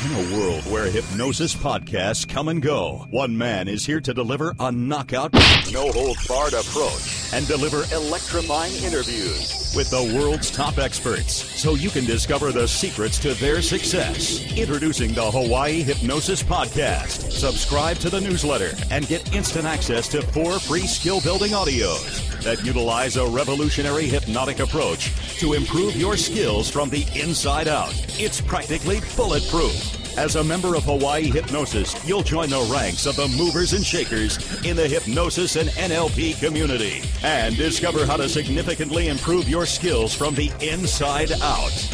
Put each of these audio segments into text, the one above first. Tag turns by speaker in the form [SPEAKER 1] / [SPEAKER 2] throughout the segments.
[SPEAKER 1] In a world where hypnosis podcasts come and go, one man is here to deliver a knockout, no-holds-barred approach and deliver electrifying interviews with the world's top experts so you can discover the secrets to their success. Introducing the Hawaii Hypnosis Podcast. Subscribe to the newsletter and get instant access to 4 free skill-building audios that utilize a revolutionary hypnotic approach to improve your skills from the inside out. It's practically bulletproof. As a member of Hawaii Hypnosis, you'll join the ranks of the movers and shakers in the hypnosis and NLP community and discover how to significantly improve your skills from the inside out.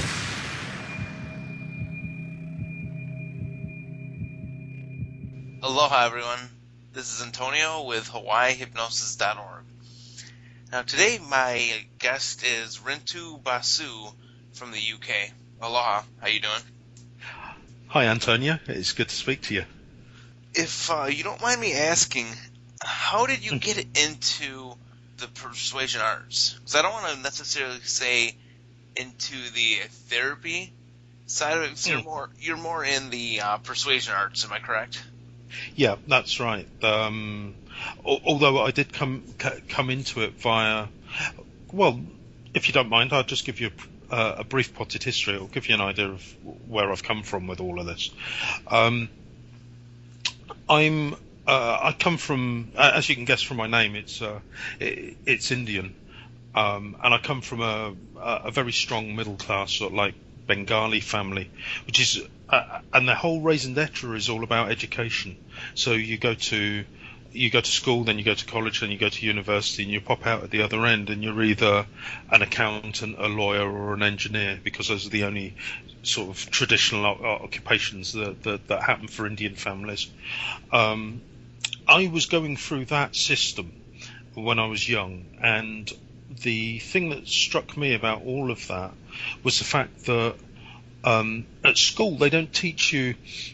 [SPEAKER 2] Aloha, everyone. This is Antonio with HawaiiHypnosis.org. Now, today my guest is Rintu Basu from the UK. Aloha. How you doing?
[SPEAKER 3] Hi, Antonio. It's good to speak to you.
[SPEAKER 2] If you don't mind me asking, how did you get into the persuasion arts? Because I don't want to necessarily say into the therapy side of it. So you're more in the persuasion arts. Am I correct?
[SPEAKER 3] Yeah, that's right. Although I did come into it via, well, if you don't mind, I'll just give you a brief potted history. It'll give you an idea of where I've come from with all of this. I come from, as you can guess from my name, it's Indian, and I come from a very strong middle class, sort of like Bengali family, which is, and the whole raison d'etre is all about education. So you go to school, then you go to college, then you go to university, and you pop out at the other end, and you're either an accountant, a lawyer, or an engineer, because those are the only sort of traditional occupations that happen for Indian families. I was going through that system when I was young, and the thing that struck me about all of that was the fact that at school they don't teach you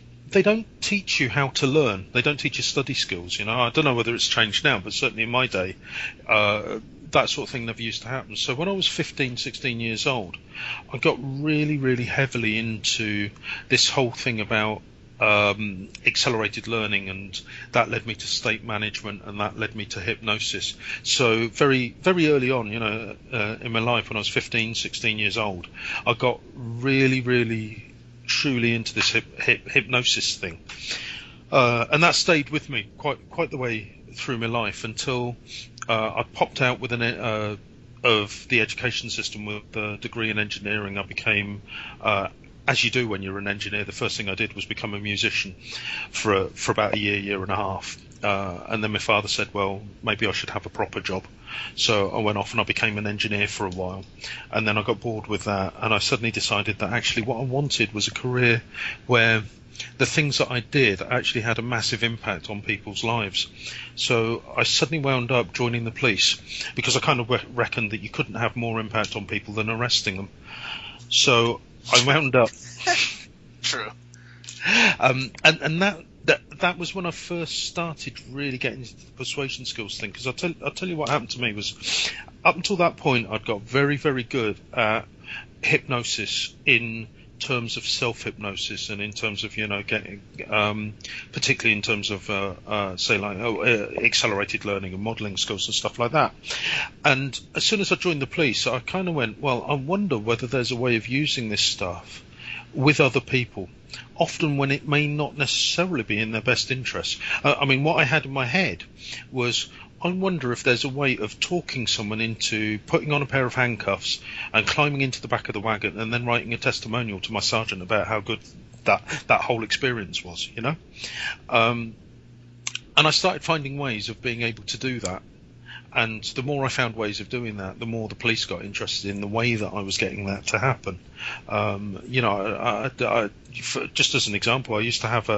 [SPEAKER 3] how to learn. They don't teach you study skills. You know, I don't know whether it's changed now, but certainly in my day, that sort of thing never used to happen. So when I was 15, 16 years old, I got really, really heavily into this whole thing about accelerated learning, and that led me to state management, and that led me to hypnosis. So very, very early on, you know, in my life, when I was 15, 16 years old, I got really, really truly into this hypnosis thing, and that stayed with me quite the way through my life until I popped out with of the education system with a degree in engineering. I became, as you do when you're an engineer, the first thing I did was become a musician for about a year and a half, and then my father said, well, maybe I should have a proper job. So I went off and I became an engineer for a while, and then I got bored with that, and I suddenly decided that actually what I wanted was a career where the things that I did actually had a massive impact on people's lives. So I suddenly wound up joining the police, because I kind of reckoned that you couldn't have more impact on people than arresting them. So I wound up
[SPEAKER 2] True.
[SPEAKER 3] And that was when I first started really getting into the persuasion skills thing, because I'll tell you what happened to me was, up until that point I'd got very, very good at hypnosis in terms of self-hypnosis, and in terms of, you know, getting, particularly in terms of say like accelerated learning and modelling skills and stuff like that. And as soon as I joined the police, I kind of went, well, I wonder whether there's a way of using this stuff with other people, often when it may not necessarily be in their best interest. I mean, what I had in my head was, I wonder if there's a way of talking someone into putting on a pair of handcuffs and climbing into the back of the wagon and then writing a testimonial to my sergeant about how good that whole experience was, you know? And I started finding ways of being able to do that. And the more I found ways of doing that, the more the police got interested in the way that I was getting that to happen. You know, just as an example, I used to have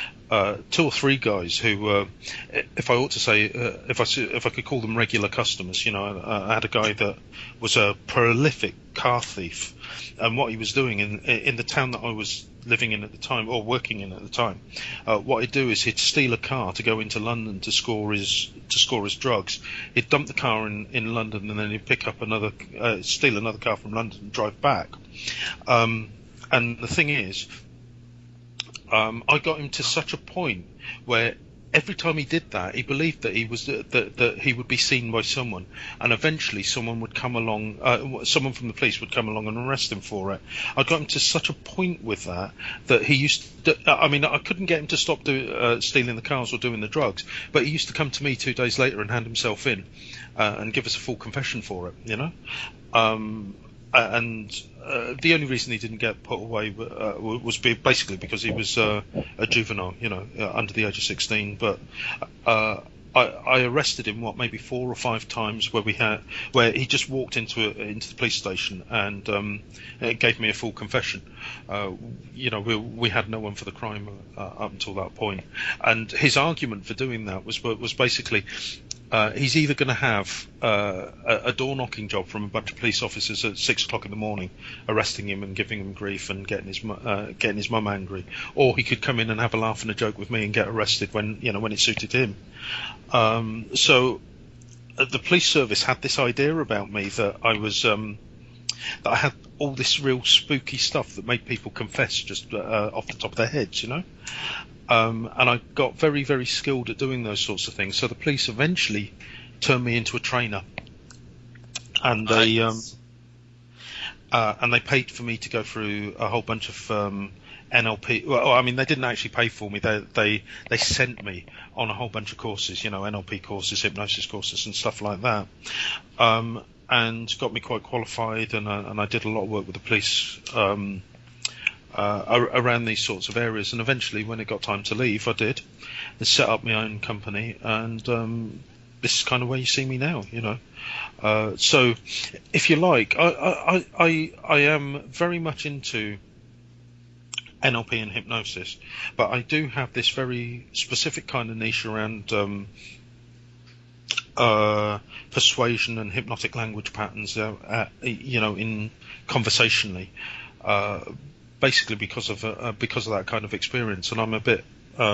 [SPEAKER 3] 2 or 3 guys who, if I ought to say, if I could call them regular customers, you know, I had a guy that was a prolific car thief, and what he was doing in the town that I was living in at the time, or working in at the time, what he'd do is he'd steal a car to go into London to score his drugs. He'd dump the car in London, and then he'd pick up steal another car from London and drive back. And the thing is, I got him to such a point where every time he did that, he believed that he was that he would be seen by someone, and eventually someone would come along, someone from the police would come along and arrest him for it. I got him to such a point with that he used to, I mean, I couldn't get him to stop stealing the cars or doing the drugs, but he used to come to me 2 days later and hand himself in and give us a full confession for it, you know. And the only reason he didn't get put away was basically because he was a juvenile, you know, under the age of 16. But I arrested him, maybe 4 or 5 times where he just walked into the police station and it gave me a full confession. You know, we had no one for the crime up until that point. And his argument for doing that was basically, he's either going to have a door-knocking job from a bunch of police officers at 6 o'clock in the morning, arresting him and giving him grief and getting his mum angry, or he could come in and have a laugh and a joke with me and get arrested when it suited him. So the police service had this idea about me that I was that I had all this real spooky stuff that made people confess just off the top of their heads, you know. And I got very, very skilled at doing those sorts of things. So the police eventually turned me into a trainer, and they paid for me to go through a whole bunch of NLP. Well, I mean, they didn't actually pay for me. They sent me on a whole bunch of courses, you know, NLP courses, hypnosis courses, and stuff like that. And got me quite qualified, and I did a lot of work with the police. Around these sorts of areas, and eventually when it got time to leave, I did. I set up my own company, and this is kind of where you see me now, you know. So, if you like, I am very much into NLP and hypnosis, but I do have this very specific kind of niche around persuasion and hypnotic language patterns, you know, in conversationally. Basically because of that kind of experience, and I'm a bit,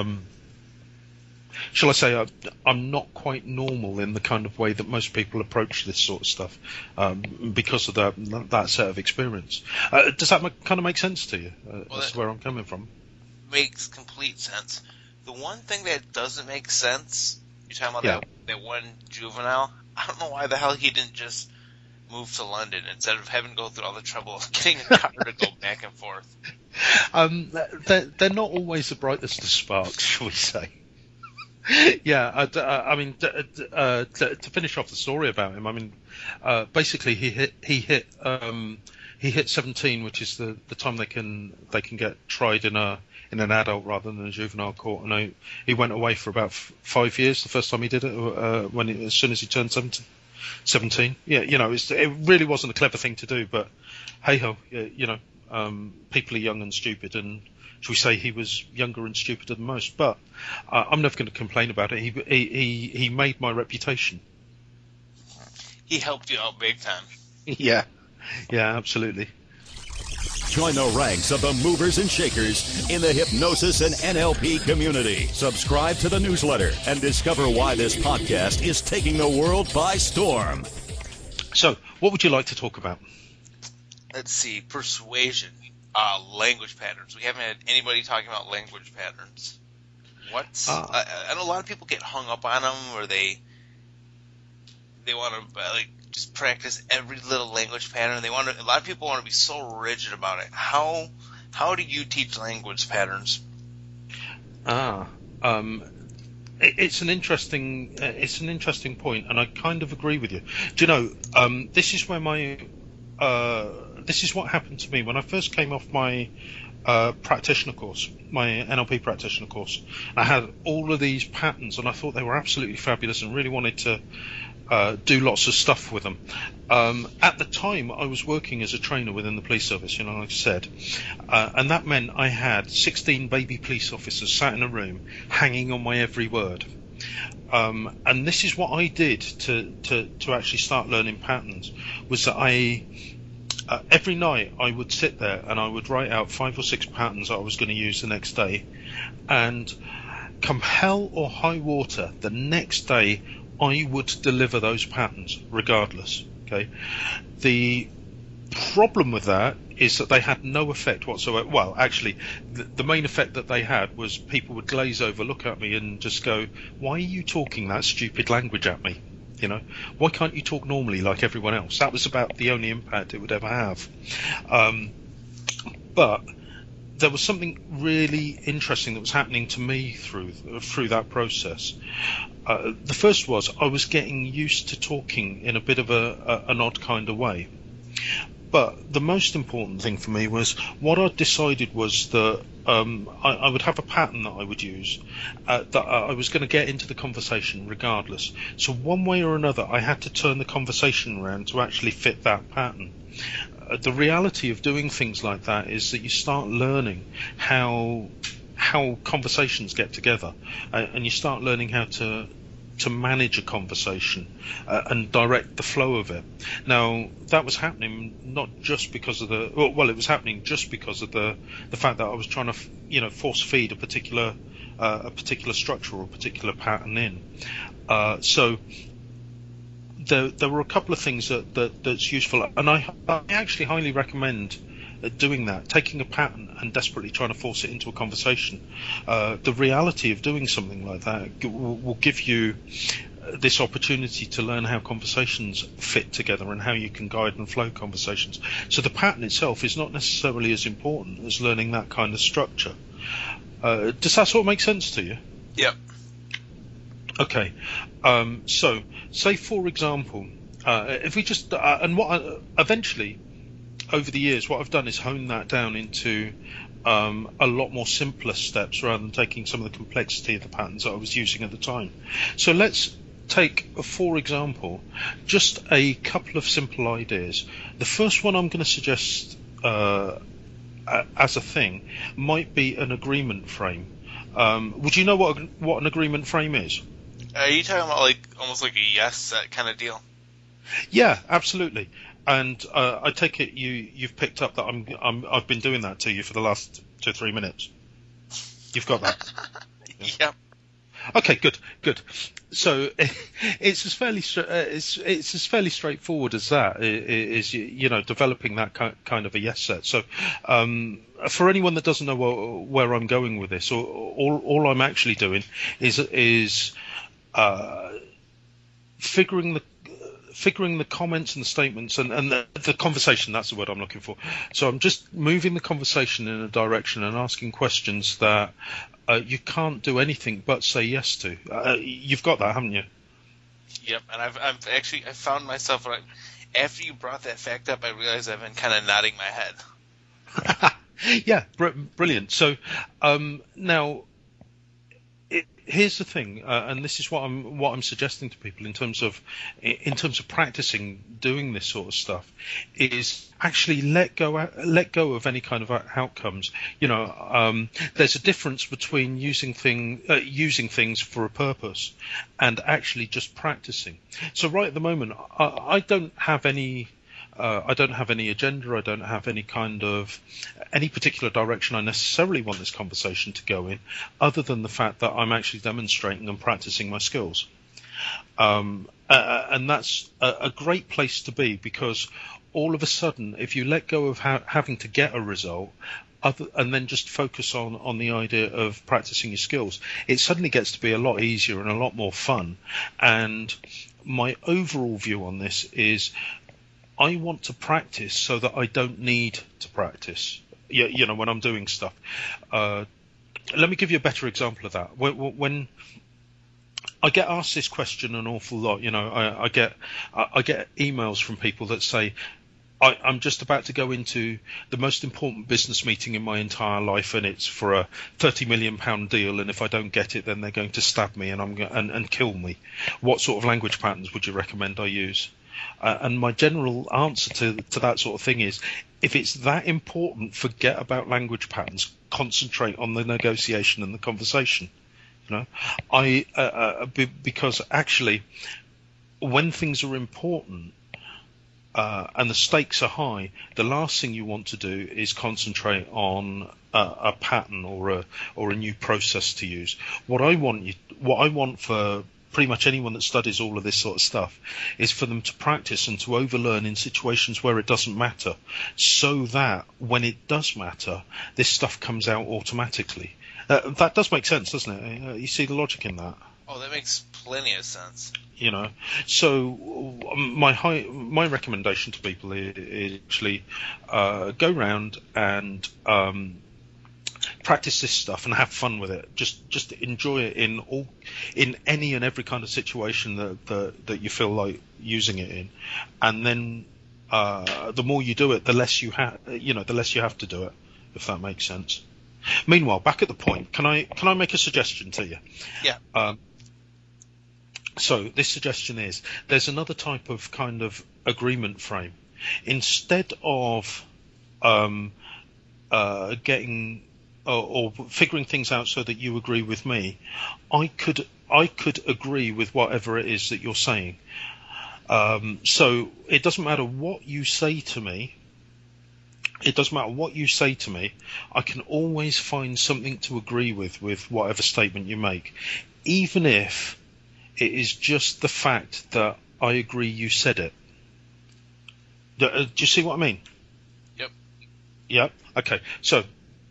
[SPEAKER 3] shall I say, I'm not quite normal in the kind of way that most people approach this sort of stuff, because of that set of experience. Does that kind of make sense to you? That's where I'm coming from.
[SPEAKER 2] Makes complete sense. The one thing that doesn't make sense, you're talking about that one juvenile. I don't know why the hell he didn't just move to London instead of having to go through all the trouble of getting a car to go back and forth.
[SPEAKER 3] They're not always the brightest of sparks, shall we say. Yeah, I mean, to finish off the story about him, I mean, basically he hit 17, which is the time they can get tried in an adult rather than a juvenile court, and he went away for about 5 years the first time he did it, as soon as he turned 17. Yeah, you know, it really wasn't a clever thing to do, but hey ho, you know, people are young and stupid, and shall we say he was younger and stupider than most. But I'm never going to complain about it. He made my reputation.
[SPEAKER 2] He helped you out big time.
[SPEAKER 3] Yeah, absolutely.
[SPEAKER 1] Join the ranks of the movers and shakers in the hypnosis and NLP community. Subscribe to the newsletter and discover why this podcast is taking the world by storm.
[SPEAKER 3] So, what would you like to talk about?
[SPEAKER 2] Let's see, persuasion, language patterns. We haven't had anybody talking about language patterns. I know a lot of people get hung up on them, or they want to just practice every little language pattern. A lot of people want to be so rigid about it. How do you teach language patterns?
[SPEAKER 3] It's an interesting point, and I kind of agree with you. Do you know, this is where this is what happened to me when I first came off my practitioner course, my NLP practitioner course. I had all of these patterns, and I thought they were absolutely fabulous, and really wanted to do lots of stuff with them. At the time, I was working as a trainer within the police service, you know, like I said, and that meant I had 16 baby police officers sat in a room, hanging on my every word. And this is what I did to actually start learning patterns, was that every night I would sit there and I would write out 5 or 6 patterns that I was going to use the next day, and come hell or high water, the next day I would deliver those patterns regardless. Okay. The problem with that is that they had no effect whatsoever. Well, actually, the main effect that they had was people would glaze over, look at me, and just go, "Why are you talking that stupid language at me? You know, why can't you talk normally like everyone else?" That was about the only impact it would ever have. But there was something really interesting that was happening to me through that process. The first was I was getting used to talking in a bit of an odd kind of way. But the most important thing for me was what I decided was that I would have a pattern that I would use, that I was going to get into the conversation regardless. So one way or another, I had to turn the conversation around to actually fit that pattern. The reality of doing things like that is that you start learning how conversations get together, and you start learning how to manage a conversation and direct the flow of it. Now, that was happening not just because of it was happening just because of the fact that I was trying to force feed a particular structure or a particular pattern in. So there were a couple of things that's useful, and I actually highly recommend doing that, taking a pattern and desperately trying to force it into a conversation. The reality of doing something like that will give you this opportunity to learn how conversations fit together and how you can guide and flow conversations. So the pattern itself is not necessarily as important as learning that kind of structure. Does that sort of make sense to you?
[SPEAKER 2] Yep.
[SPEAKER 3] Okay. So, say for example, if we just eventually over the years, what I've done is hone that down into a lot more simpler steps rather than taking some of the complexity of the patterns that I was using at the time. So let's take, for example, just a couple of simple ideas. The first one I'm going to suggest as a thing might be an agreement frame. Would you know what an agreement frame is?
[SPEAKER 2] Are you talking about almost like a yes set kind of deal?
[SPEAKER 3] Yeah, absolutely. And I take it you've picked up that I've been doing that to you for the last 2 or 3 minutes. You've got that.
[SPEAKER 2] Yep.
[SPEAKER 3] Okay, good. So it's as fairly straightforward as that. Is developing that kind of a yes set. So for anyone that doesn't know where I'm going with this, all I'm actually doing is figuring the comments and the statements and the conversation. That's the word I'm looking for. So I'm just moving the conversation in a direction and asking questions that you can't do anything but say yes to. You've got that, haven't you? Yep.
[SPEAKER 2] And I've found myself after you brought that fact up, I realized I've been kind of nodding my head.
[SPEAKER 3] Yeah, brilliant. So now. Here's the thing, and this is what I'm suggesting to people in terms of practicing doing this sort of stuff, is actually let go of any kind of outcomes. There's a difference between using things for a purpose and actually just practicing. So right at the moment, I don't have any agenda. I don't have any particular direction I necessarily want this conversation to go in, other than the fact that I'm actually demonstrating and practicing my skills. And that's a great place to be, because all of a sudden, if you let go of having to get a result, and then just focus on the idea of practicing your skills, it suddenly gets to be a lot easier and a lot more fun. And my overall view on this is, I want to practice so that I don't need to practice. When I'm doing stuff. Let me give you a better example of that. When I get asked this question an awful lot, I get emails from people that say, I'm just about to go into the most important business meeting in my entire life, and it's for a £30 million deal, and if I don't get it, then they're going to stab me and kill me. What sort of language patterns would you recommend I use? And my general answer to that sort of thing is, if it's that important, forget about language patterns. Concentrate on the negotiation and the conversation. Because actually, when things are important and the stakes are high, the last thing you want to do is concentrate on a pattern or a new process to use. What I want for pretty much anyone that studies all of this sort of stuff, is for them to practice and to overlearn in situations where it doesn't matter, so that when it does matter, this stuff comes out automatically. That does make sense, doesn't it? You see the logic in that?
[SPEAKER 2] Oh, that makes plenty of sense.
[SPEAKER 3] So my recommendation to people is actually go round and practice this stuff and have fun with it. Just enjoy it in any and every kind of situation that you feel like using it in, and then the more you do it, the less you have to do it, if that makes sense. Meanwhile, back at the point, can I make a suggestion to you?
[SPEAKER 2] Yeah.
[SPEAKER 3] So this suggestion is, there's another type of kind of agreement frame. Instead of getting or figuring things out so that you agree with me, I could agree with whatever it is that you're saying. So it doesn't matter what you say to me. It doesn't matter what you say to me. I can always find something to agree with whatever statement you make, even if it is just the fact that I agree you said it. Do you see what I mean?
[SPEAKER 2] Yep.
[SPEAKER 3] Yep. Okay. So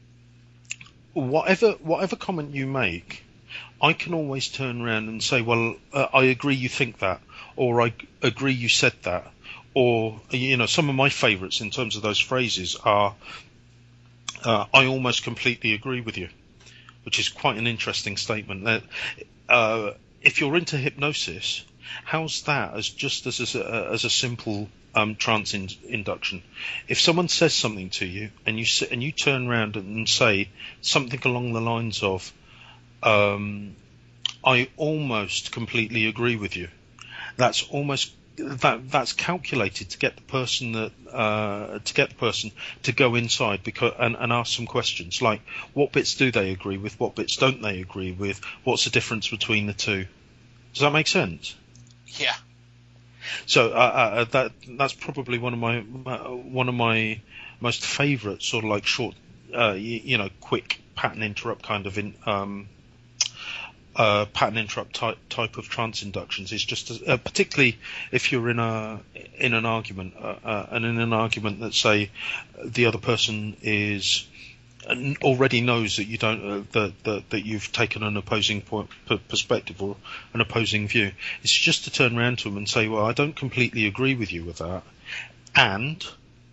[SPEAKER 3] whatever comment you make, I can always turn around and say, well, I agree you think that, or I agree you said that, or some of my favourites in terms of those phrases are, I almost completely agree with you, which is quite an interesting statement. If you're into hypnosis, how's that as a simple trance induction? If someone says something to you and you turn around and say something along the lines of, I almost completely agree with you, that's calculated to get the person to go inside and ask some questions like, what bits do they agree with, what bits don't they agree with, what's the difference between the two? Does that make sense?
[SPEAKER 2] Yeah.
[SPEAKER 3] So that's probably one of my most favourite sort of like short, quick pattern interrupt kind of pattern interrupt type of trance inductions. Is just particularly if you're in an argument, and in an argument that say the other person is already knows that you don't that you've taken an opposing perspective or an opposing view. It's just to turn around to them and say, well, I don't completely agree with you with that, and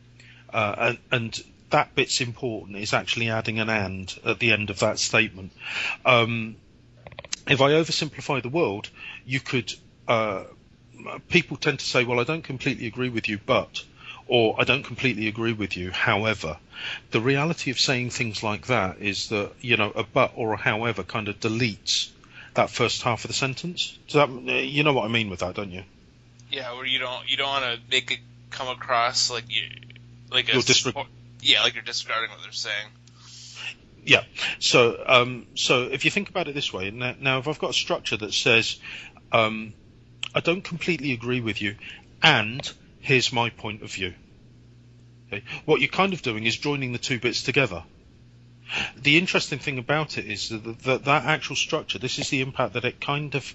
[SPEAKER 3] that bit's important, is actually adding an and at the end of that statement. If I oversimplify the world, you could people tend to say, well, I don't completely agree with you, but, or I don't completely agree with you, however. The reality of saying things like that is that, a but or a however kind of deletes that first half of the sentence. Does that, you know what I mean with that, don't you?
[SPEAKER 2] Yeah, where you don't want to make it come across like you're disregarding what they're saying.
[SPEAKER 3] Yeah. So if you think about it this way, now if I've got a structure that says, I don't completely agree with you, and here's my point of view. Okay? What you're kind of doing is joining the two bits together. The interesting thing about it is that actual structure, this is the impact that it kind of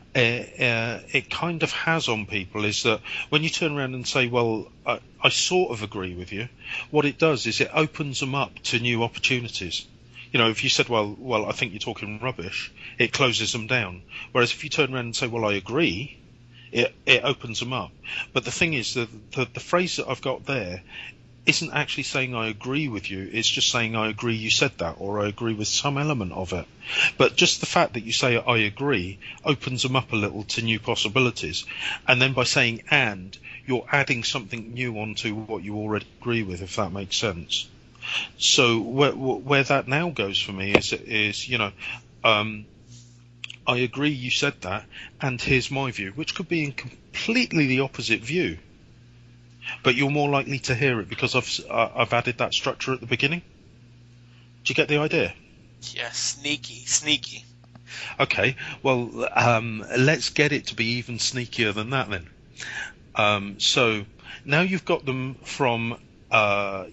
[SPEAKER 3] has on people, is that when you turn around and say, well, I sort of agree with you, what it does is it opens them up to new opportunities. If you said, well, I think you're talking rubbish, it closes them down. Whereas if you turn around and say, well, I agree, it opens them up. But the thing is that the phrase that I've got there isn't actually saying I agree with you, it's just saying I agree you said that, or I agree with some element of it. But just the fact that you say I agree opens them up a little to new possibilities. And then by saying and, you're adding something new onto what you already agree with, if that makes sense. So where that now goes for me is I agree you said that, and here's my view, which could be in completely the opposite view, but you're more likely to hear it because I've added that structure at the beginning. Do you get the idea?
[SPEAKER 2] Yeah, sneaky.
[SPEAKER 3] Okay, well, let's get it to be even sneakier than that then. So now you've got them from, I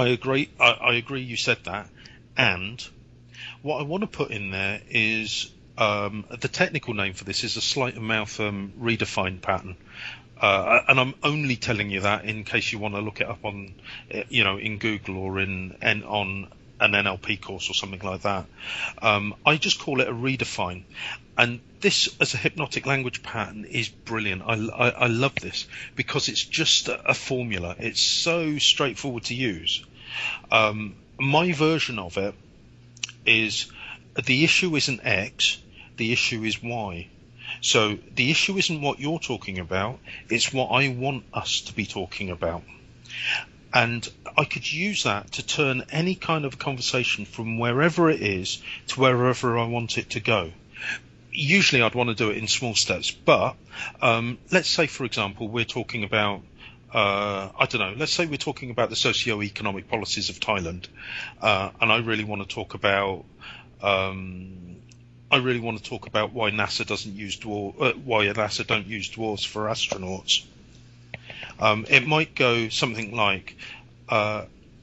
[SPEAKER 3] agree you said that, and what I want to put in there is the technical name for this is a sleight of mouth redefined pattern. And I'm only telling you that in case you want to look it up on, in Google or on an NLP course or something like that. I just call it a redefine. And this, as a hypnotic language pattern, is brilliant. I love this because it's just a formula. It's so straightforward to use. My version of it is the issue isn't X, the issue is Y. So the issue isn't what you're talking about, it's what I want us to be talking about. And I could use that to turn any kind of conversation from wherever it is to wherever I want it to go. Usually I'd want to do it in small steps, but let's say, for example, we're talking about, let's say we're talking about the socio-economic policies of Thailand, and I really want to talk about why NASA doesn't use why NASA don't use dwarves for astronauts. It might go something like, I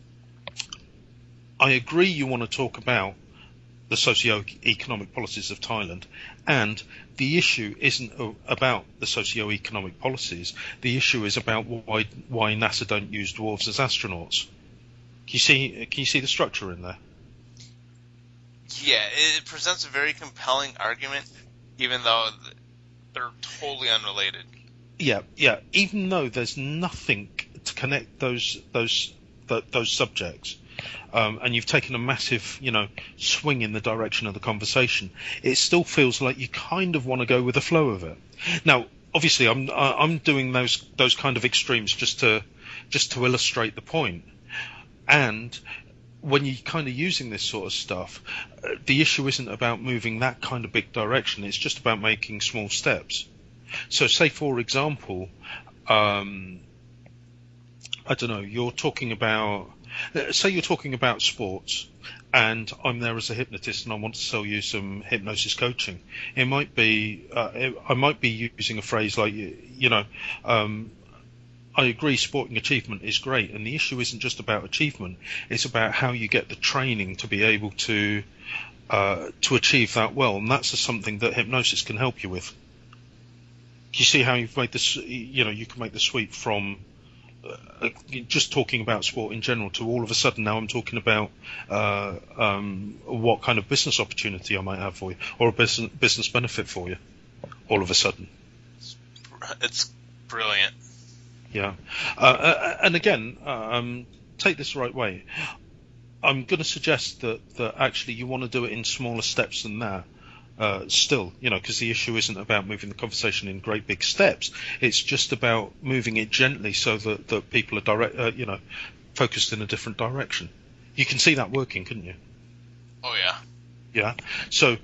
[SPEAKER 3] agree you want to talk about the socio-economic policies of Thailand, and the issue isn't about the socio-economic policies. The issue is about why NASA don't use dwarves as astronauts. Can you see the structure in there?
[SPEAKER 2] Yeah, it presents a very compelling argument, even though they're totally unrelated.
[SPEAKER 3] Yeah. Even though there's nothing to connect those subjects, and you've taken a massive, swing in the direction of the conversation, it still feels like you kind of want to go with the flow of it. Now, obviously, I'm doing those kind of extremes just to illustrate the point. And when you're kind of using this sort of stuff, the issue isn't about moving that kind of big direction. It's just about making small steps. So say, for example, you're talking about sports, and I'm there as a hypnotist and I want to sell you some hypnosis coaching. It might be, I might be using a phrase like, I agree sporting achievement is great, and the issue isn't just about achievement, it's about how you get the training to be able to achieve that well, and that's something that hypnosis can help you with. You see how you've made this, you can make the sweep from just talking about sport in general to all of a sudden now I'm talking about what kind of business opportunity I might have for you, or a business benefit for you, all of a sudden.
[SPEAKER 2] It's brilliant.
[SPEAKER 3] Yeah. And again, take this the right way. I'm going to suggest that actually you want to do it in smaller steps than that. Still, because the issue isn't about moving the conversation in great big steps. It's just about moving it gently so that people are focused in a different direction. You can see that working, couldn't you?
[SPEAKER 2] Oh yeah.
[SPEAKER 3] Yeah. So,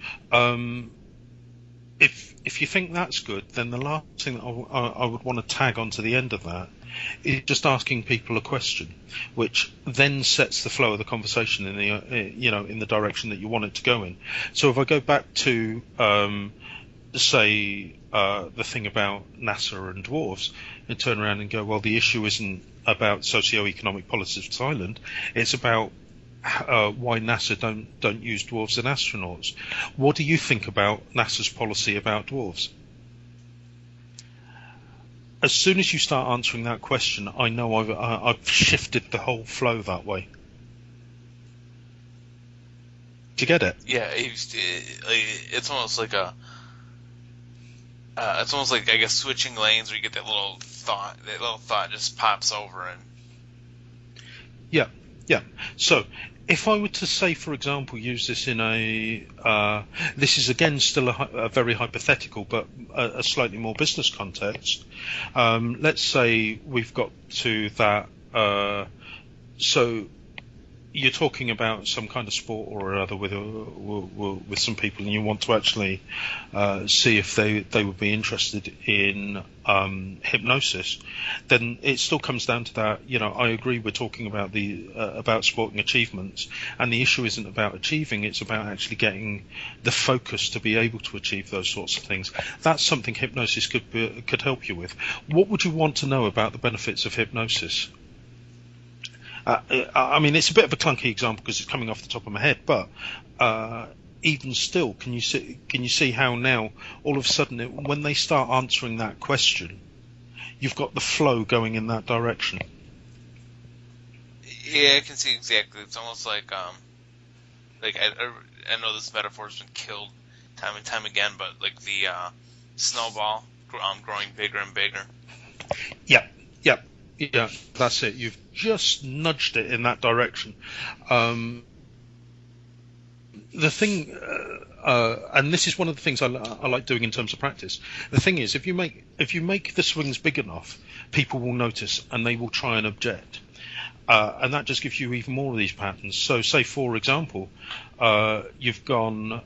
[SPEAKER 3] if you think that's good, then the last thing that I would want to tag onto the end of that is just asking people a question, which then sets the flow of the conversation in the direction that you want it to go in. So if I go back to the thing about NASA and dwarves, and turn around and go, well, the issue isn't about socio-economic policies of Thailand, it's about why NASA don't use dwarves as astronauts. What do you think about NASA's policy about dwarves? As soon as you start answering that question, I know I've shifted the whole flow that way. Do you get it?
[SPEAKER 2] Yeah, it's almost like I guess switching lanes where you get that little thought just pops over and.
[SPEAKER 3] Yeah. So, if I were to say, for example, use this in this is again still a very hypothetical, but a slightly more business context. Let's say we've got to that. So you're talking about some kind of sport or other with some people, and you want to actually see if they would be interested in hypnosis. Then it still comes down to that. I agree. We're talking about about sporting achievements, and the issue isn't about achieving; it's about actually getting the focus to be able to achieve those sorts of things. That's something hypnosis could help you with. What would you want to know about the benefits of hypnosis? I mean, it's a bit of a clunky example because it's coming off the top of my head, but even still, can you see how now all of a sudden when they start answering that question, you've got the flow going in that direction.
[SPEAKER 2] Yeah, I can see exactly. It's almost like I know this metaphor's been killed time and time again, but like the snowball growing bigger and bigger.
[SPEAKER 3] Yeah, that's it. You've just nudged it in that direction. The thing, and this is one of the things I like doing in terms of practice. The thing is, if you make the swings big enough, people will notice and they will try and object. And that just gives you even more of these patterns. So, say for example, you've gone,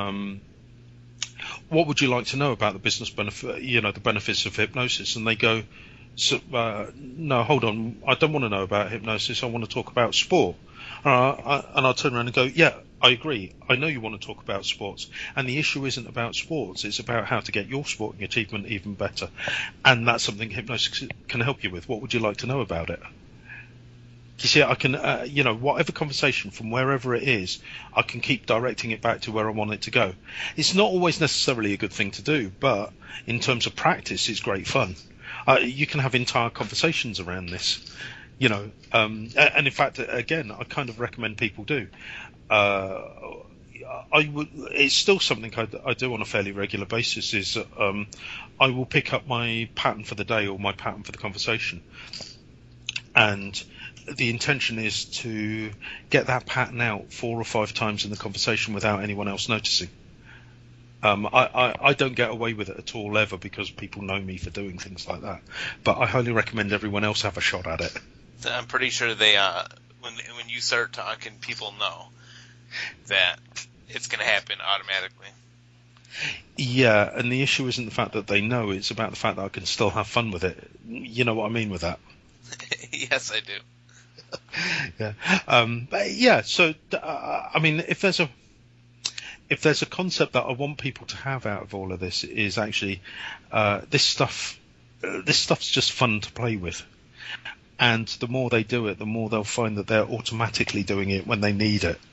[SPEAKER 3] what would you like to know about the business benefit? The benefits of hypnosis, and they go, no, hold on, I don't want to know about hypnosis. I want to talk about sport. And I'll turn around and go, yeah, I agree. I know you want to talk about sports, and the issue isn't about sports. It's about how to get your sporting achievement even better, and that's something hypnosis can help you with. What would you like to know about it? You see, I can, whatever conversation from wherever it is, I can keep directing it back to where I want it to go. It's not always necessarily a good thing to do, but in terms of practice, it's great fun. You can have entire conversations around this, and in fact, again, I kind of recommend people do. It's still something I do on a fairly regular basis. Is I will pick up my pattern for the day or my pattern for the conversation, and the intention is to get that pattern out 4 or 5 times in the conversation without anyone else noticing. I don't get away with it at all ever because people know me for doing things like that. But I highly recommend everyone else have a shot at it.
[SPEAKER 2] I'm pretty sure they when you start talking, people know that it's going to happen automatically.
[SPEAKER 3] Yeah, and the issue isn't the fact that they know; it's about the fact that I can still have fun with it. You know what I mean with that?
[SPEAKER 2] Yes, I do.
[SPEAKER 3] Yeah. But yeah. So, I mean, if there's a concept that I want people to have out of all of this, is actually this stuff's just fun to play with. And the more they do it, the more they'll find that they're automatically doing it when they need it.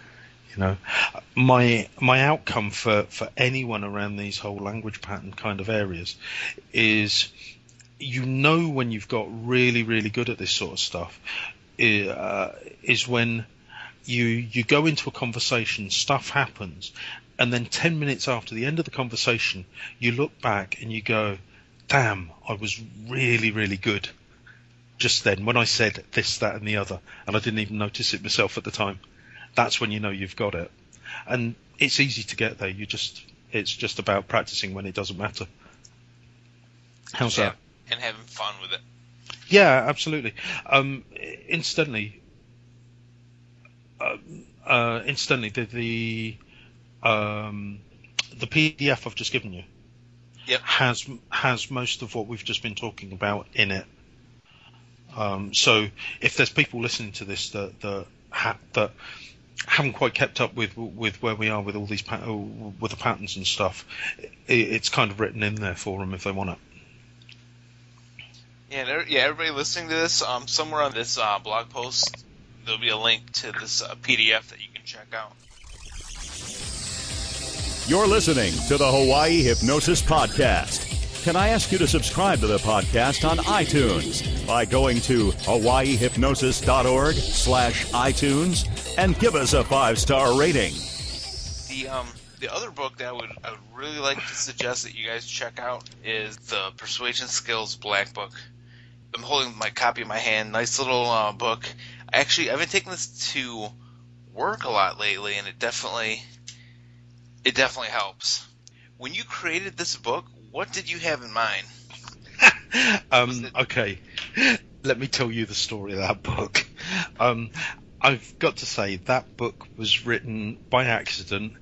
[SPEAKER 3] My outcome for anyone around these whole language pattern kind of areas is, when you've got really, really good at this sort of stuff, is when you go into a conversation, stuff happens, and then 10 minutes after the end of the conversation, you look back and you go, damn, I was really, really good just then when I said this, that, and the other, and I didn't even notice it myself at the time. That's when you know you've got it. And it's easy to get there. It's just about practicing when it doesn't matter. How's that?
[SPEAKER 2] And having fun with it.
[SPEAKER 3] Yeah, absolutely. Incidentally, the PDF I've just given you has most of what we've just been talking about in it. So if there's people listening to this that haven't quite kept up with where we are with all these with the patterns and stuff, it's kind of written in there for them if they want it.
[SPEAKER 2] Yeah, everybody listening to this, somewhere on this blog post, there'll be a link to this PDF that you can check out.
[SPEAKER 1] You're listening to the Hawaii Hypnosis Podcast. Can I ask you to subscribe to the podcast on iTunes by going to hawaiihypnosis.org/iTunes and give us a 5-star rating.
[SPEAKER 2] The other book that I would really like to suggest that you guys check out is the Persuasion Skills Black Book. I'm holding my copy in my hand. Nice little book. Actually, I've been taking this to work a lot lately, and it definitely helps. When you created this book, what did you have in mind?
[SPEAKER 3] Okay, let me tell you the story of that book. I've got to say that book was written by accident,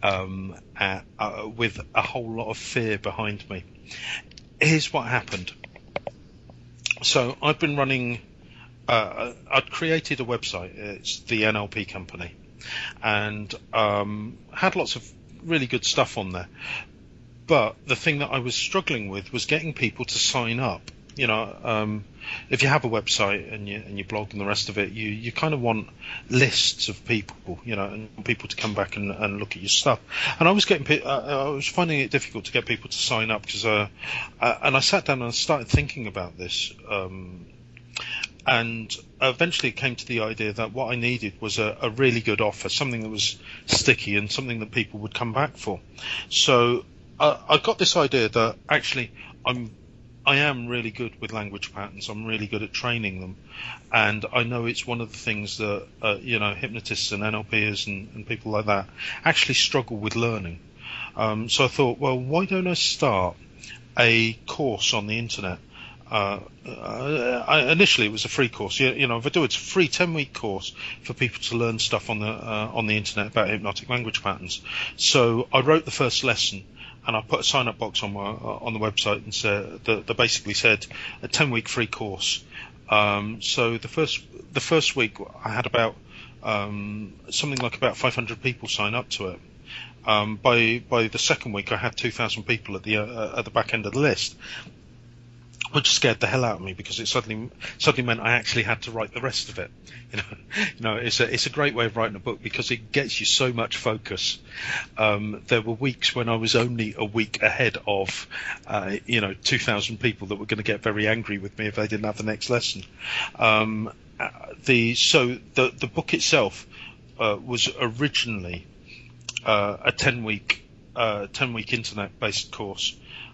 [SPEAKER 3] with a whole lot of fear behind me. Here's what happened. So I've been running. I'd created a website. It's the NLP company, and had lots of really good stuff on there. But the thing that I was struggling with was getting people to sign up. if you have a website and you blog and the rest of it, you kind of want lists of people, and people to come back and look at your stuff. And I was finding it difficult to get people to sign up because and I sat down and I started thinking about this. And eventually it came to the idea that what I needed was a really good offer, something that was sticky and something that people would come back for. So I got this idea that actually I am really good with language patterns. I'm really good at training them. And I know it's one of the things that, hypnotists and NLPers and people like that actually struggle with learning. So I thought, well, why don't I start a course on the internet? Initially it was a free course. If I do it's a free 10-week course for people to learn stuff on the internet about hypnotic language patterns. So I wrote the first lesson and I put a sign-up box on the website and said that basically said a 10-week free course. So the first week I had about something like about 500 people sign up to it. By the second week I had 2,000 people at the back end of the list, which scared the hell out of me because it suddenly meant I actually had to write the rest of it. It's a great way of writing a book because it gets you so much focus. There were weeks when I was only a week ahead of 2,000 people that were going to get very angry with me if they didn't have the next lesson. The book itself was originally a 10-week internet-based course.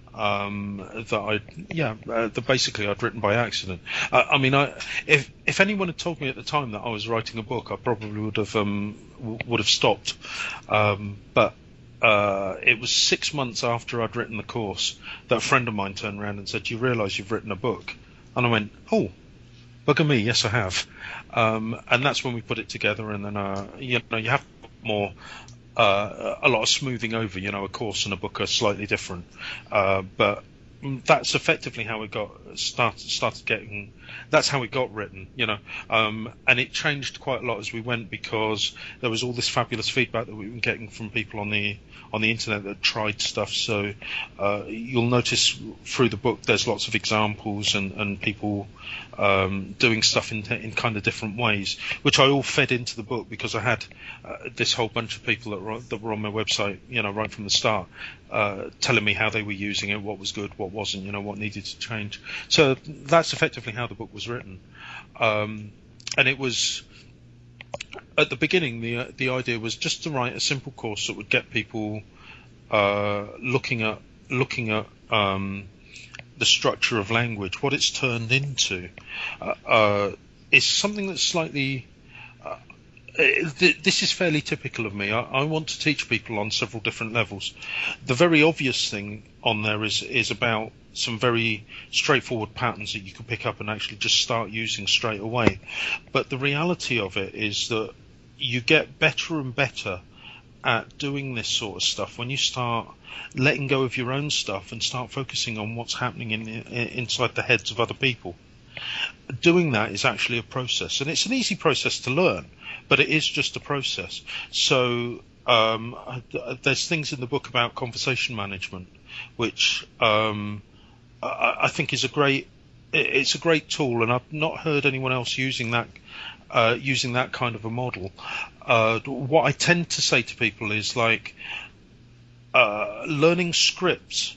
[SPEAKER 3] That basically I'd written by accident. If anyone had told me at the time that I was writing a book, I probably would have stopped. But it was 6 months after I'd written the course that a friend of mine turned around and said, "Do you realise you've written a book?" And I went, "Oh, bugger me, yes I have." And that's when we put it together, and then you have more. A lot of smoothing over, a course and a book are slightly different, but that's effectively how it got started getting. That's how it got written, and it changed quite a lot as we went because there was all this fabulous feedback that we were getting from people on the internet that tried stuff. So you'll notice through the book there's lots of examples and people doing stuff in kind of different ways, which I all fed into the book because I had this whole bunch of people that were on my website, right from the start, telling me how they were using it, what was good, what wasn't, what needed to change. So that's effectively how the book was written. And it was, at the beginning, the idea was just to write a simple course that would get people looking at the structure of language. What it's turned into is something that's slightly. This is fairly typical of me. I want to teach people on several different levels. The very obvious thing on there is about some very straightforward patterns that you can pick up and actually just start using straight away. But the reality of it is that you get better and better at doing this sort of stuff when you start letting go of your own stuff and start focusing on what's happening inside the heads of other people. Doing that is actually a process, and it's an easy process to learn, but it is just a process. So there's things in the book about conversation management, which I think is a great tool, and I've not heard anyone else using that kind of a model. What I tend to say to people is like learning scripts.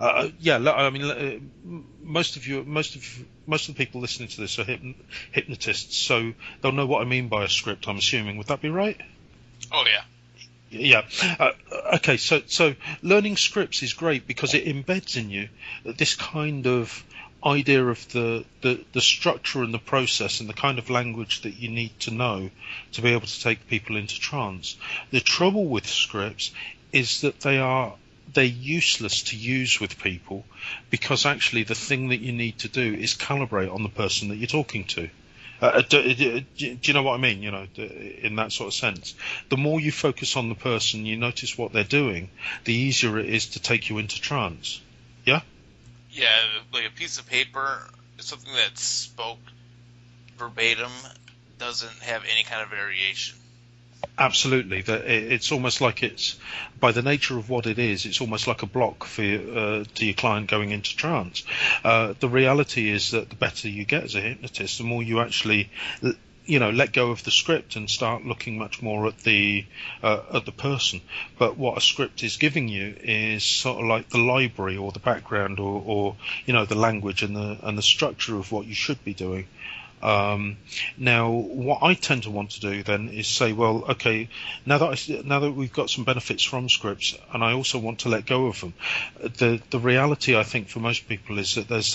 [SPEAKER 3] Most of the people listening to this are hypnotists, so they'll know what I mean by a script, I'm assuming. Would that be right?
[SPEAKER 2] Oh yeah.
[SPEAKER 3] Yeah. Okay. So learning scripts is great because it embeds in you this kind of idea of the structure and the process and the kind of language that you need to know to be able to take people into trance. The trouble with scripts is that they're useless to use with people because actually the thing that you need to do is calibrate on the person that you're talking to. Do you know what I mean? In that sort of sense, the more you focus on the person, you notice what they're doing, the easier it is to take you into trance. Yeah?
[SPEAKER 2] Yeah, like a piece of paper, something that's spoke verbatim doesn't have any kind of variation.
[SPEAKER 3] Absolutely. It's almost like it's, by the nature of what it is, it's almost like a block for to your client going into trance. The reality is that the better you get as a hypnotist, the more you actually, let go of the script and start looking much more at the person. But what a script is giving you is sort of like the library or the background or the language and the structure of what you should be doing. Now, what I tend to want to do then is say, well, okay, now that we've got some benefits from scripts, and I also want to let go of them. The reality, I think, for most people is that there's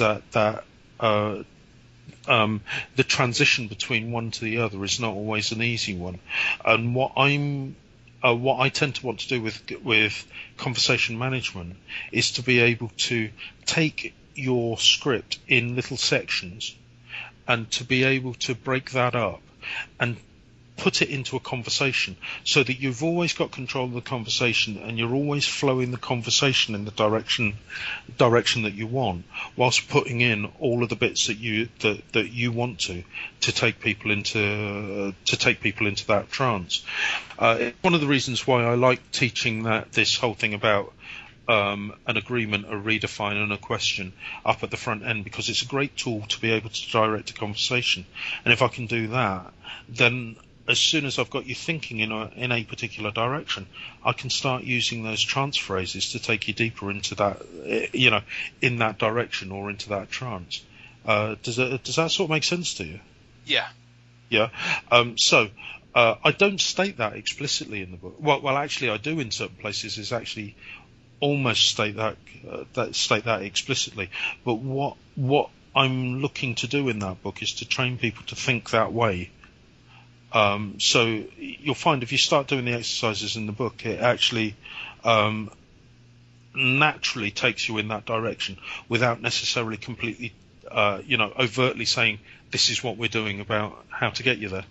[SPEAKER 3] the transition between one to the other is not always an easy one. And what I tend to want to do with conversation management is to be able to take your script in little sections and to be able to break that up and put it into a conversation so that you've always got control of the conversation and you're always flowing the conversation in the direction that you want, whilst putting in all of the bits that you want to take people into that trance. One of the reasons why I like teaching this whole thing about an agreement, a redefine, and a question up at the front end, because it's a great tool to be able to direct a conversation. And if I can do that, then as soon as I've got you thinking in a particular direction, I can start using those trance phrases to take you deeper into that, in that direction or into that trance. Does that sort of make sense to you?
[SPEAKER 2] Yeah.
[SPEAKER 3] Yeah. So I don't state that explicitly in the book. Well, actually, I do in certain places. Is actually almost state that explicitly. But what I'm looking to do in that book is to train people to think that way. So you'll find if you start doing the exercises in the book, it actually naturally takes you in that direction without necessarily completely, overtly saying this is what we're doing about how to get you there.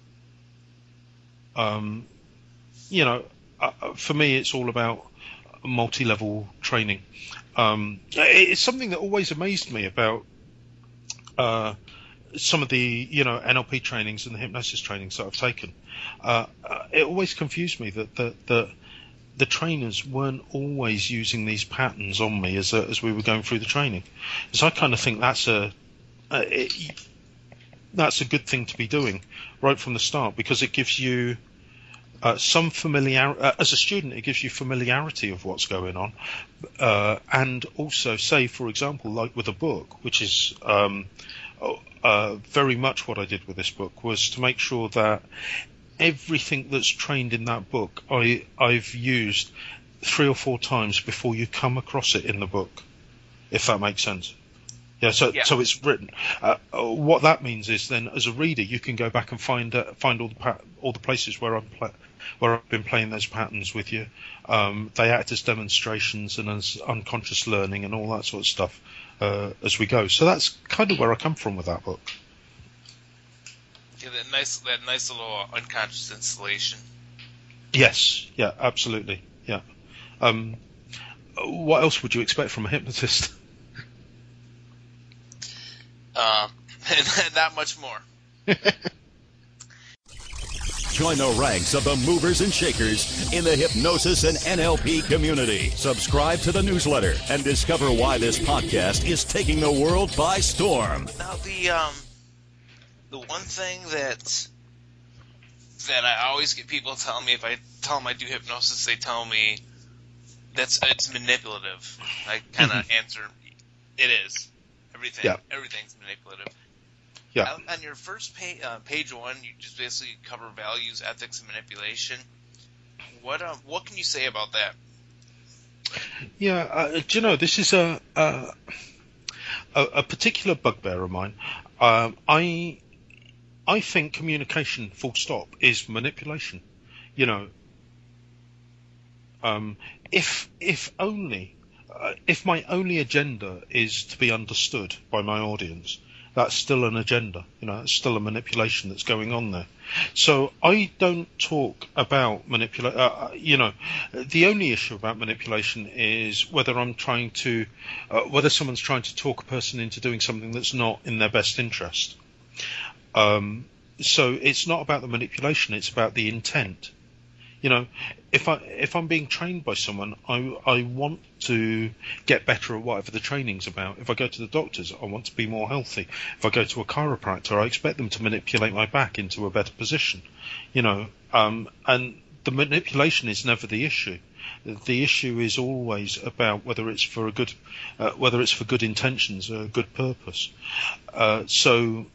[SPEAKER 3] For me, it's all about multi-level training. It's something that always amazed me about some of the NLP trainings and the hypnosis trainings that I've taken. It always confused me that the trainers weren't always using these patterns on me as we were going through the training. So I kind of think that's a good thing to be doing right from the start, because it gives you some familiarity. As a student, it gives you familiarity of what's going on, and also, say, for example, like with a book, which is very much what I did with this book, was to make sure that everything that's trained in that book I've used 3 or 4 times before you come across it in the book, if that makes sense. So it's written. What that means is then, as a reader, you can go back and find all the places where I've been playing those patterns with you. They act as demonstrations and as unconscious learning and all that sort of stuff as we go. So that's kind of where I come from with that book.
[SPEAKER 2] Yeah, that nice little unconscious installation.
[SPEAKER 3] Yes. Yeah. Absolutely. Yeah. What else would you expect from a hypnotist?
[SPEAKER 2] Not much more.
[SPEAKER 1] Join the ranks of the movers and shakers in the hypnosis and NLP community. Subscribe to the newsletter and discover why this podcast is taking the world by storm.
[SPEAKER 2] Now, the one thing that I always get people telling me, if I tell them I do hypnosis, they tell me it's manipulative. I kind of answer, it is. Everything's manipulative.
[SPEAKER 3] Yeah.
[SPEAKER 2] On your first page 1, you just basically cover values, ethics, and manipulation. What can you say about that?
[SPEAKER 3] Yeah, do you know, this is a particular bugbear of mine. I think communication, full stop, is manipulation. If my only agenda is to be understood by my audience, that's still an agenda. It's still a manipulation that's going on there. So I don't talk about manipulation. The only issue about manipulation is whether someone's trying to talk a person into doing something that's not in their best interest. So it's not about the manipulation; it's about the intent. You know, if I'm being trained by someone, I want to get better at whatever the training's about. If I go to the doctors, I want to be more healthy. If I go to a chiropractor, I expect them to manipulate my back into a better position. You know, and the manipulation is never the issue. The issue is always about whether it's for good intentions, a good purpose. So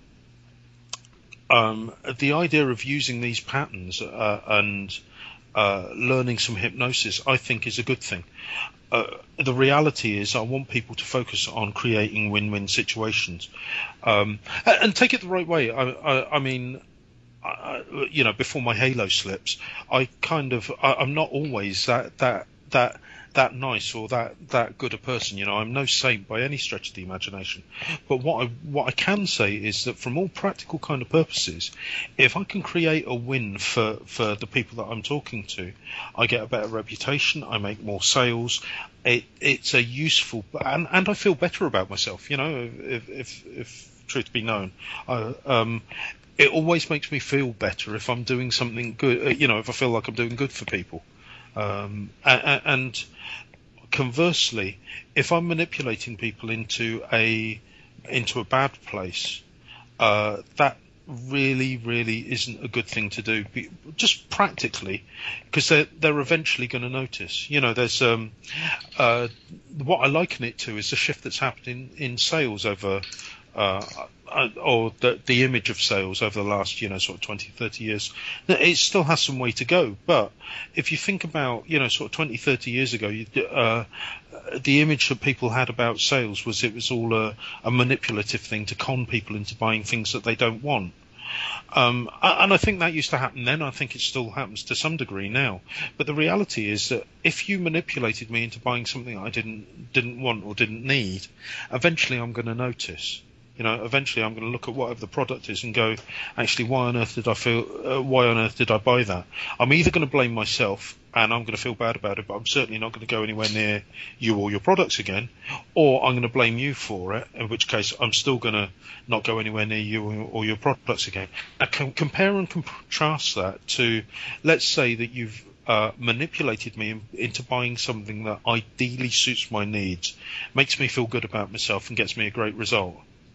[SPEAKER 3] the idea of using these patterns and learning some hypnosis, I think, is a good thing. The reality is I want people to focus on creating win-win situations, and take it the right way. I mean, you know, before my halo slips, I'm not always that nice or that good a person. You know, I'm no saint by any stretch of the imagination. But what I can say is that from all practical kind of purposes, if I can create a win for the people that I'm talking to, I get a better reputation, I make more sales. It's a useful, and I feel better about myself. You know, if truth be known, it always makes me feel better if I'm doing something good. You know, if I feel like I'm doing good for people. And conversely, if I'm manipulating people into a bad place, that really isn't a good thing to do. Just practically, because they're eventually going to notice. You know, there's what I liken it to is the shift that's happened in sales over. Or the image of sales over the last, you know, sort of 20, 30 years, it still has some way to go. But if you think about, you know, sort of 20, 30 years ago, the image that people had about sales was it was all a manipulative thing to con people into buying things that they don't want. And I think that used to happen then. I think it still happens to some degree now. But the reality is that if you manipulated me into buying something I didn't want or didn't need, eventually I'm going to notice. You know, eventually I'm going to look at whatever the product is and go, actually, why on earth did I buy that? I'm either going to blame myself and I'm going to feel bad about it, but I'm certainly not going to go anywhere near you or your products again, or I'm going to blame you for it, in which case I'm still going to not go anywhere near you or your products again. I can compare and contrast that to, let's say that you've manipulated me into buying something that ideally suits my needs, makes me feel good about myself and gets me a great result.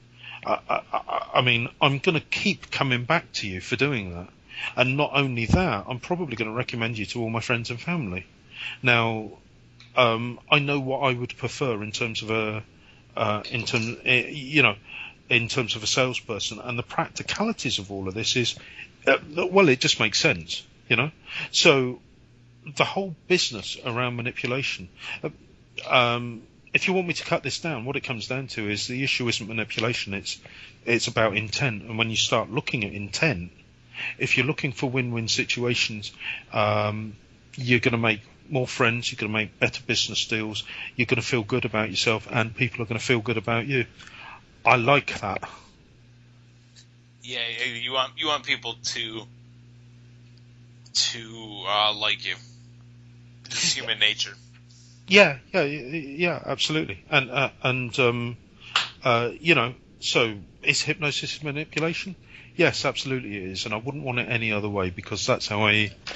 [SPEAKER 3] I mean, I'm going to keep coming back to you for doing that. And not only that, I'm probably going to recommend you to all my friends and family. Now, I know what I would prefer in terms of in terms of a salesperson, and the practicalities of all of this is, well, it just makes sense, you know. So the whole business around manipulation. If you want me to cut this down, what it comes down to is the issue isn't manipulation, it's about intent. And when you start looking at intent, if you're looking for win-win situations, you're going to make more friends, you're going to make better business deals, you're going to feel good about yourself, and people are going to feel good about you. I like that.
[SPEAKER 2] Yeah, you want people to like you. It's human nature.
[SPEAKER 3] Yeah, absolutely. And you know, so is hypnosis manipulation? Yes, absolutely it is, and I wouldn't want it any other way, because that's how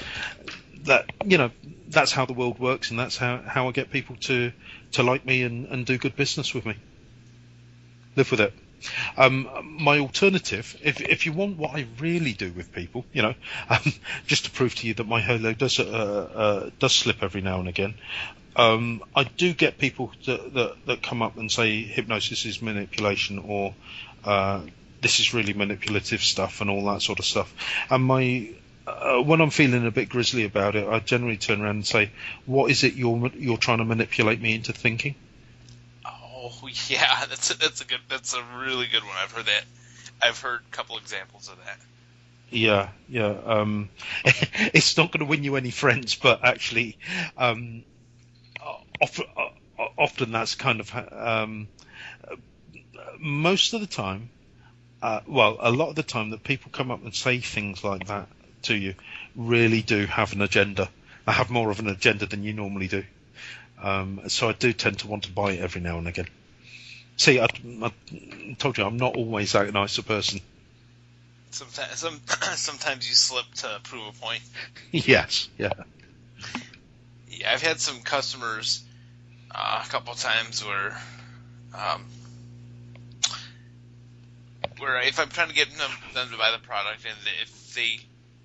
[SPEAKER 3] that's how the world works, and that's how I get people to like me and do good business with me. Live with it. My alternative, if you want what I really do with people, you know, just to prove to you that my halo does slip every now and again. I do get people that come up and say hypnosis is manipulation, or this is really manipulative stuff and all that sort of stuff. And when I'm feeling a bit grisly about it, I generally turn around and say, what is it you're trying to manipulate me into thinking?
[SPEAKER 2] Oh yeah, that's a really good one. I've heard that. I've heard a couple examples of that.
[SPEAKER 3] Yeah. It's not going to win you any friends, but actually, often that's kind of most of the time. A lot of the time that people come up and say things like that to you really do have an agenda. They have more of an agenda than you normally do. So I do tend to want to buy it every now and again. See, I told you I'm not always that nice a person.
[SPEAKER 2] Sometimes you slip to prove a point.
[SPEAKER 3] Yes, yeah.
[SPEAKER 2] Yeah, I've had some customers a couple times where if I'm trying to get them to buy the product, and if they,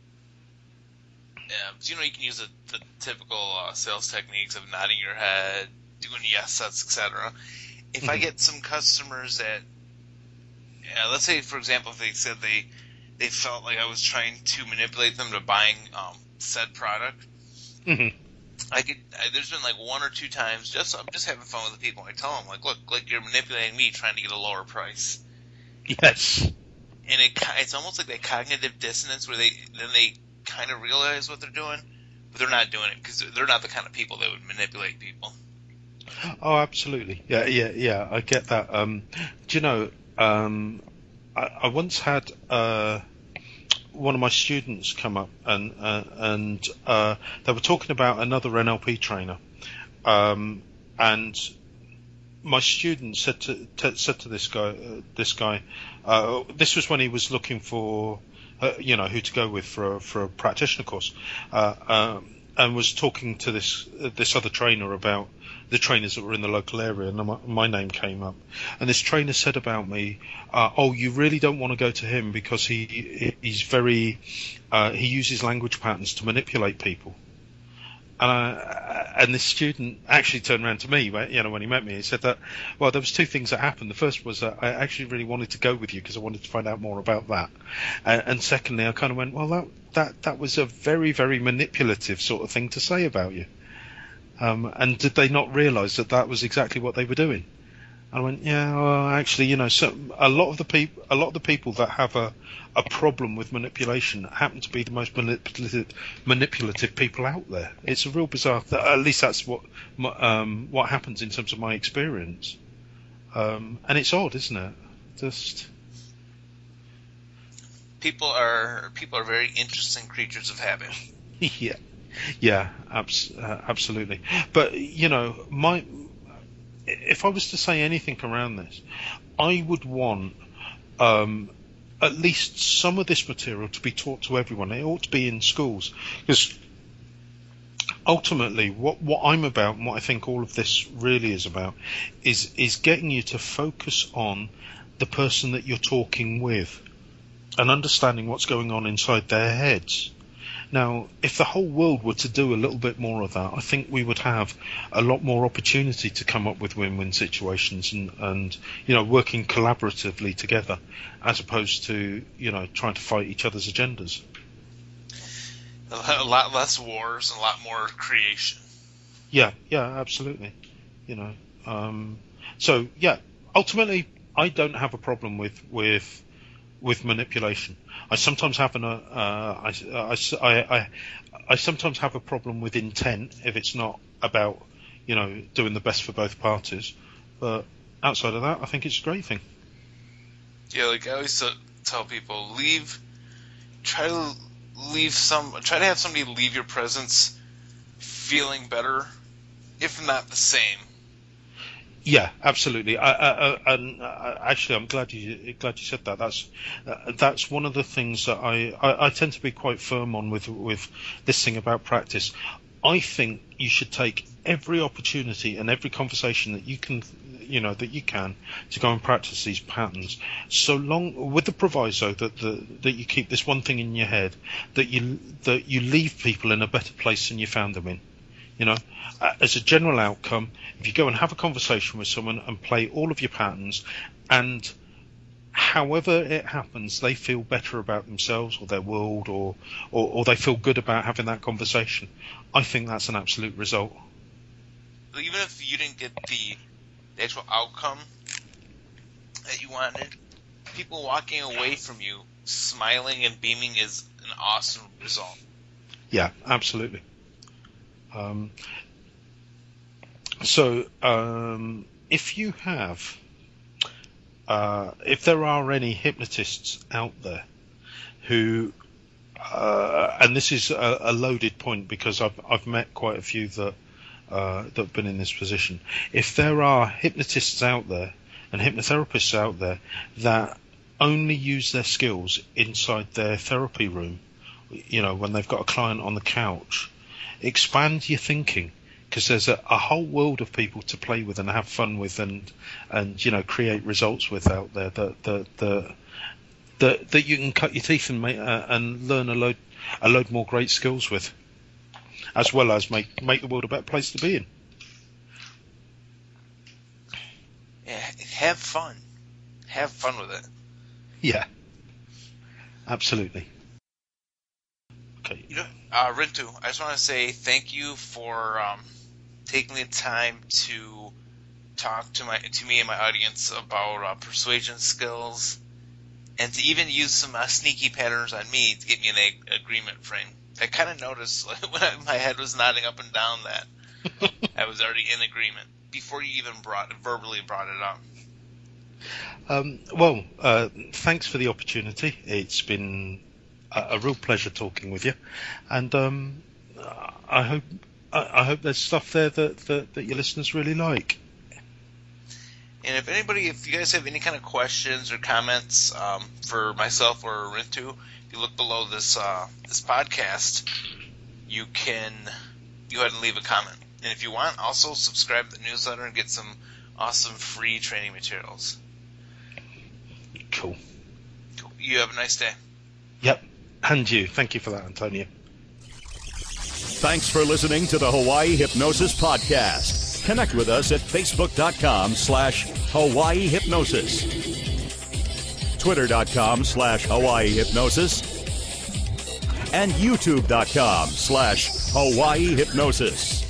[SPEAKER 2] you can use the typical sales techniques of nodding your head, doing yes, that's, etc. If I get some customers that, let's say, for example, if they said they felt like I was trying to manipulate them to buying said product, there's been like one or two times, I'm just having fun with the people. I tell them, like, look, like you're manipulating me trying to get a lower price.
[SPEAKER 3] Yes.
[SPEAKER 2] And it's almost like that cognitive dissonance where they kind of realize what they're doing, but they're not doing it because they're not the kind of people that would manipulate people.
[SPEAKER 3] Oh, absolutely. Yeah. I get that. Do you know? I once had one of my students come up and they were talking about another NLP trainer, and my student said to this guy, this was when he was looking for, who to go with for a practitioner course, and was talking to this other trainer about the trainers that were in the local area, and my name came up. And this trainer said about me, you really don't want to go to him because he's very, he uses language patterns to manipulate people. And this student actually turned around to me, when he met me. He said that, well, there was two things that happened. The first was that I actually really wanted to go with you because I wanted to find out more about that. And secondly, I kind of went, well, that was a very, very manipulative sort of thing to say about you. And did they not realise that was exactly what they were doing? I went, yeah, well, actually, so a lot of the people that have a problem with manipulation happen to be the most manipulative people out there. It's a real bizarre. At least that's what happens in terms of my experience. And it's odd, isn't it? Just people are very interesting creatures of habit. Yeah, absolutely. But if I was to say anything around this, I would want at least some of this material to be taught to everyone. It ought to be in schools, because ultimately what I'm about and what I think all of this really is about is getting you to focus on the person that you're talking with and understanding what's going on inside their heads. Now, if the whole world were to do a little bit more of that, I think we would have a lot more opportunity to come up with win-win situations and working collaboratively together, as opposed to, trying to fight each other's agendas.
[SPEAKER 2] A lot less wars and a lot more creation.
[SPEAKER 3] Yeah, absolutely. So, ultimately, I don't have a problem with manipulation. I sometimes have I sometimes have a problem with intent if it's not about doing the best for both parties. But outside of that, I think it's a great thing.
[SPEAKER 2] Yeah, like I always tell people, try to have somebody leave your presence feeling better, if not the same.
[SPEAKER 3] Yeah, absolutely. Actually, I'm glad you said that. That's one of the things that I tend to be quite firm on with this thing about practice. I think you should take every opportunity and every conversation that you can to go and practice these patterns. So long with the proviso that you keep this one thing in your head, that you leave people in a better place than you found them in. As a general outcome, if you go and have a conversation with someone and play all of your patterns, and however it happens, they feel better about themselves or their world, or they feel good about having that conversation, I think that's an absolute result.
[SPEAKER 2] Even if you didn't get the actual outcome that you wanted, people walking away from you smiling and beaming is an awesome result.
[SPEAKER 3] Yeah, absolutely. If you have, if there are any hypnotists out there who, and this is a loaded point because I've met quite a few that have been in this position. If there are hypnotists out there and hypnotherapists out there that only use their skills inside their therapy room, when they've got a client on the couch. Expand your thinking, because there's a whole world of people to play with and have fun with and create results with out there that you can cut your teeth and learn a load more great skills with, as well as make the world a better place to be in.
[SPEAKER 2] Yeah, have fun. Have fun with it.
[SPEAKER 3] Yeah, absolutely. Okay.
[SPEAKER 2] Rintu, I just want to say thank you for taking the time to talk to me and my audience about persuasion skills, and to even use some sneaky patterns on me to get me in an agreement frame. I kind of noticed when my head was nodding up and down that I was already in agreement before you even verbally brought it up.
[SPEAKER 3] Thanks for the opportunity. It's been a real pleasure talking with you, and I hope there's stuff there that your listeners really like.
[SPEAKER 2] And if you guys have any kind of questions or comments for myself or Rintu, if you look below this podcast, you can go ahead and leave a comment. And if you want, also subscribe to the newsletter and get some awesome free training materials.
[SPEAKER 3] Cool.
[SPEAKER 2] You have a nice day.
[SPEAKER 3] Yep. And you. Thank you for that, Antonio.
[SPEAKER 1] Thanks for listening to the Hawaii Hypnosis Podcast. Connect with us at Facebook.com/Hawaii Hypnosis, Twitter.com/Hawaii Hypnosis, and YouTube.com/Hawaii Hypnosis.